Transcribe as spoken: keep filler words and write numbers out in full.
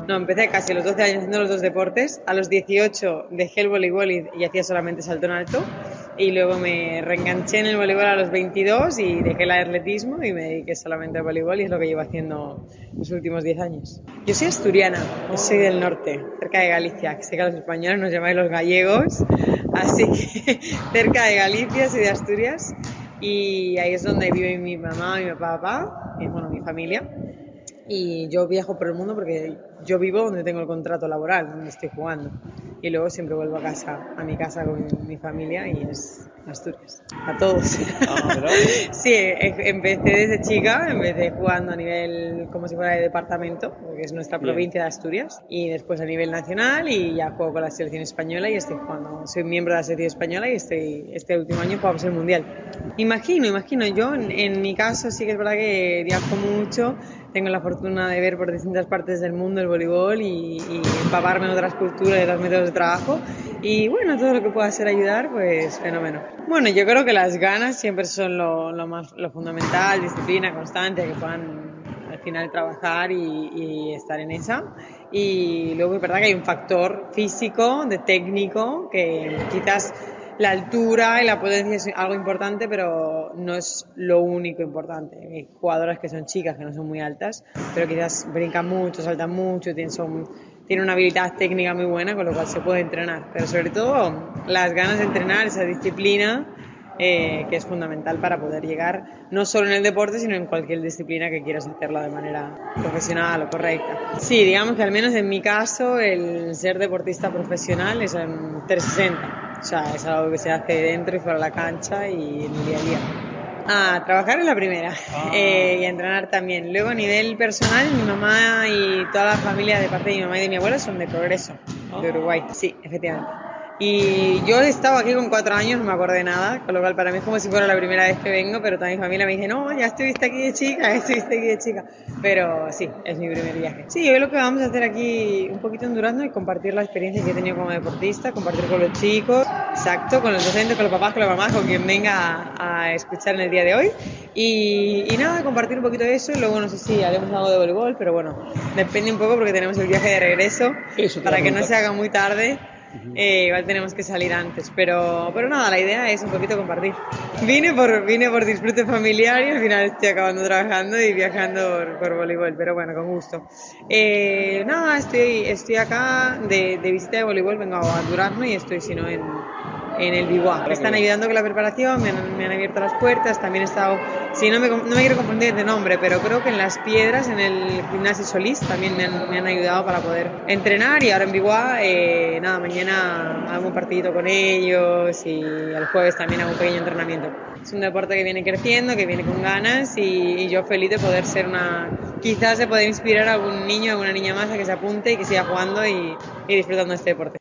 No, empecé casi a los doce años haciendo los dos deportes. A los dieciocho dejé el voleibol y, y hacía solamente salto en alto. Y luego me reenganché en el voleibol a los veintidós y dejé el atletismo y me dediqué solamente al voleibol y es lo que llevo haciendo los últimos diez años. Yo soy asturiana, yo soy del norte, cerca de Galicia. Sé que a los españoles nos llamáis los gallegos, así que cerca de Galicia, soy de Asturias. Y ahí es donde vive mi mamá, mi papá, y, bueno, mi familia. Y yo viajo por el mundo porque yo vivo donde tengo el contrato laboral, donde estoy jugando. Y luego siempre vuelvo a casa, a mi casa con mi familia y es Asturias. A todos. Ah, ¿verdad? Sí, empecé desde chica, empecé jugando a nivel como si fuera de departamento, porque es nuestra Bien. provincia de Asturias, y después a nivel nacional y ya juego con la selección española y estoy jugando, soy miembro de la selección española y estoy, este último año jugamos el Mundial. Imagino, imagino, yo en, en mi caso sí que es verdad que viajo mucho, tengo la fortuna de ver por distintas partes del mundo el voleibol y, y empaparme de otras culturas y de otros métodos de trabajo y bueno, todo lo que pueda hacer ayudar, pues fenómeno. Bueno, yo creo que las ganas siempre son lo, lo más lo fundamental, disciplina, constancia, que puedan al final trabajar y, y estar en esa. Y luego es verdad que hay un factor físico, de técnico, que quizás la altura y la potencia es algo importante, pero no es lo único importante. Hay jugadoras que son chicas, que no son muy altas, pero quizás brincan mucho, saltan mucho, tienen, son, tienen una habilidad técnica muy buena, con lo cual se puede entrenar. Pero sobre todo las ganas de entrenar, esa disciplina, eh, que es fundamental para poder llegar no solo en el deporte, sino en cualquier disciplina que quieras hacerla de manera profesional o correcta. Sí, digamos que al menos en mi caso el ser deportista profesional es en trescientos sesenta. O sea, es algo que se hace dentro y fuera de la cancha y en el día a día. Ah, trabajar es la primera Ah, eh, y a entrenar también. Luego a nivel personal, mi mamá y toda la familia de parte de mi mamá y de mi abuela son de Progreso, de Uruguay. Sí, efectivamente. Y yo he estado aquí con cuatro años, no me acordé de nada, con lo cual para mí es como si fuera la primera vez que vengo, pero toda mi familia me dice, no, ya estuviste aquí de chica, ya estuviste aquí de chica. Pero sí, es mi primer viaje. Sí, hoy lo que vamos a hacer aquí un poquito en Durazno es compartir la experiencia que he tenido como deportista, compartir con los chicos, exacto, con los docentes, con los papás, con las mamás, con quien venga a, a escuchar en el día de hoy. Y, y nada, compartir un poquito de eso, luego no sé si haremos algo de voleibol, pero bueno, depende un poco porque tenemos el viaje de regreso, eso te iba a para que no preguntar. se haga muy tarde. Ujú. Eh, igual tenemos que salir antes, pero, pero nada, la idea es un poquito compartir. Vine por, vine por disfrute familiar y al final estoy acabando trabajando y viajando por, por voleibol, pero bueno, con gusto. Eh, nada, estoy, estoy acá de, de visita de voleibol, vengo a Durazno y estoy, si no, en, en el Biguá. Me Ahora que están bien. ayudando con la preparación, me han, me han abierto las puertas, también he estado, si no me, no me quiero confundir de nombre, pero creo que en Las Piedras, en el gimnasio Solís, también me han, me han ayudado para poder entrenar y ahora en Biguá, eh, nada, mañana hago un partidito con ellos y el jueves también hago un pequeño entrenamiento. Es un deporte que viene creciendo, que viene con ganas y, y yo feliz de poder ser una, quizás de poder inspirar a algún niño, a alguna niña más a que se apunte y que siga jugando y, y disfrutando de este deporte.